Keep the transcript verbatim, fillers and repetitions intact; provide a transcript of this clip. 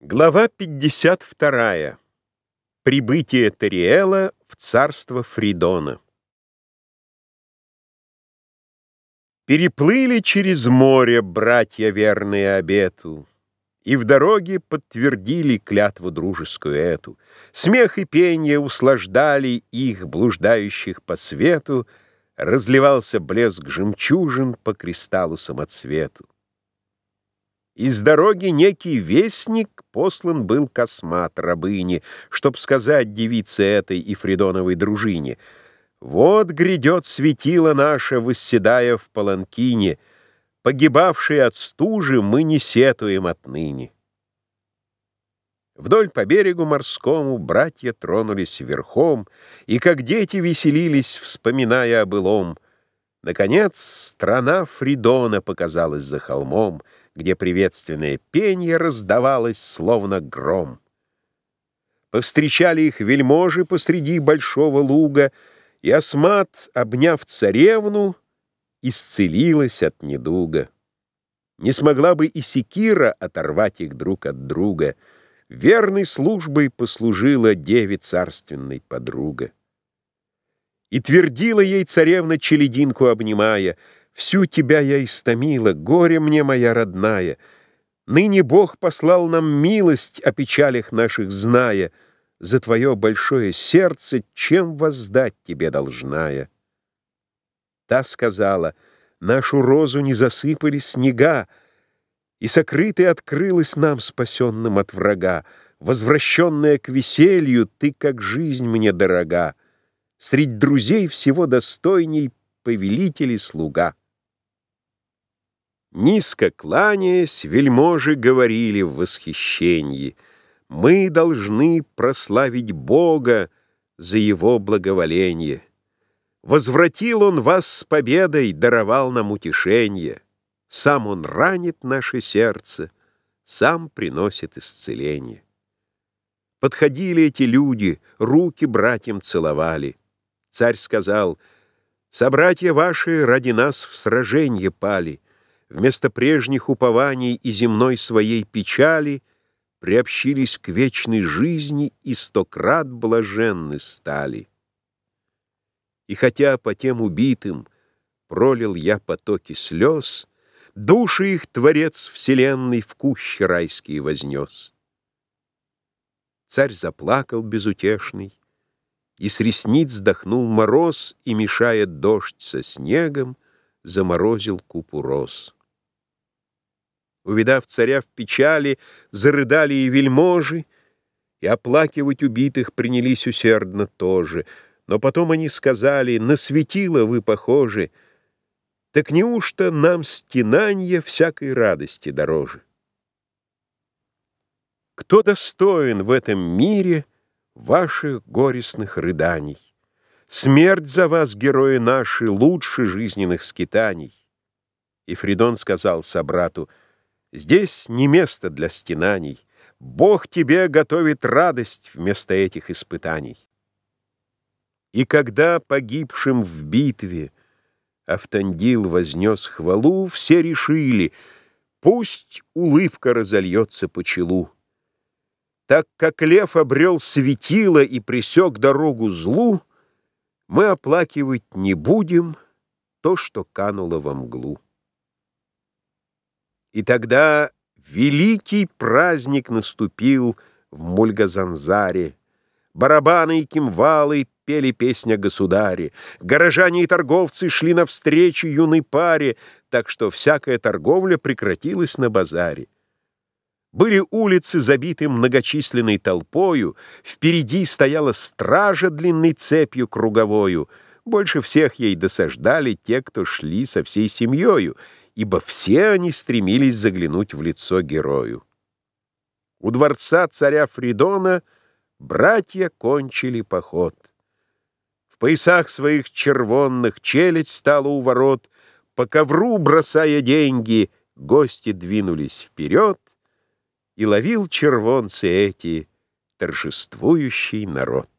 Глава пятьдесят вторая. Прибытие Тариэла в царство Фридона. Переплыли через море братья верные обету, и в дороге подтвердили клятву дружескую эту. Смех и пенье услаждали их, блуждающих по свету, разливался блеск жемчужин по кристаллу самоцвету. Из дороги некий вестник послан был Космат рабыне, чтоб сказать девице этой и Фридоновой дружине: вот грядет светило наше, восседая в паланкине, погибавшие от стужи мы не сетуем отныне. Вдоль по берегу морскому братья тронулись верхом, и как дети веселились, вспоминая о былом. Наконец страна Фридона показалась за холмом, где приветственное пенье раздавалось, словно гром. Повстречали их вельможи посреди большого луга, и Асмат, обняв царевну, исцелилась от недуга. Не смогла бы и секира оторвать их друг от друга, верной службой послужила деве царственной подруга. И твердила ей царевна, челядинку обнимая: всю тебя я истомила, горе мне, моя родная. Ныне Бог послал нам милость, о печалях наших зная. За твое большое сердце чем воздать тебе должная? Та сказала: нашу розу не засыпали снега, и сокрытой открылась нам, спасенным от врага. Возвращенная к веселью, ты как жизнь мне дорога. Средь друзей всего достойней повелитель и слуга. Низко кланяясь, вельможи говорили в восхищении: мы должны прославить Бога за его благоволение. Возвратил он вас с победой, даровал нам утешение. Сам он ранит наше сердце, сам приносит исцеление. Подходили эти люди, руки братьям целовали. Царь сказал: собратья ваши ради нас в сраженье пали, вместо прежних упований и земной своей печали приобщились к вечной жизни и стократ блаженны стали. И хотя по тем убитым пролил я потоки слез, души их Творец вселенной в кущи райские вознес. Царь заплакал безутешный, и с ресниц вздохнул мороз, и, мешая дождь со снегом, заморозил купу роз. Увидав царя в печали, зарыдали и вельможи, и оплакивать убитых принялись усердно тоже. Но потом они сказали: на светило вы похожи, так неужто нам стенанье всякой радости дороже? Кто достоин в этом мире ваших горестных рыданий? Смерть за вас, герои наши, лучше жизненных скитаний. И Фридон сказал собрату: здесь не место для стенаний. Бог тебе готовит радость вместо этих испытаний. И когда погибшим в битве Автандил вознес хвалу, все решили: пусть улыбка разольется по челу. Так как лев обрел светило и пресек дорогу злу, мы оплакивать не будем то, что кануло во мглу. И тогда великий праздник наступил в Мульгазанзаре. Барабаны и кимвалы пели песнь о государе. Горожане и торговцы шли навстречу юной паре, так что всякая торговля прекратилась на базаре. Были улицы забиты многочисленной толпою, впереди стояла стража длинной цепью круговою. Больше всех ей досаждали те, кто шли со всей семьёю, ибо все они стремились заглянуть в лицо герою. У дворца царя Фридона братья кончили поход. В поясах своих червонных челядь стала у ворот, по ковру бросая деньги, гости двинулись вперед, и ловил червонцы эти торжествующий народ.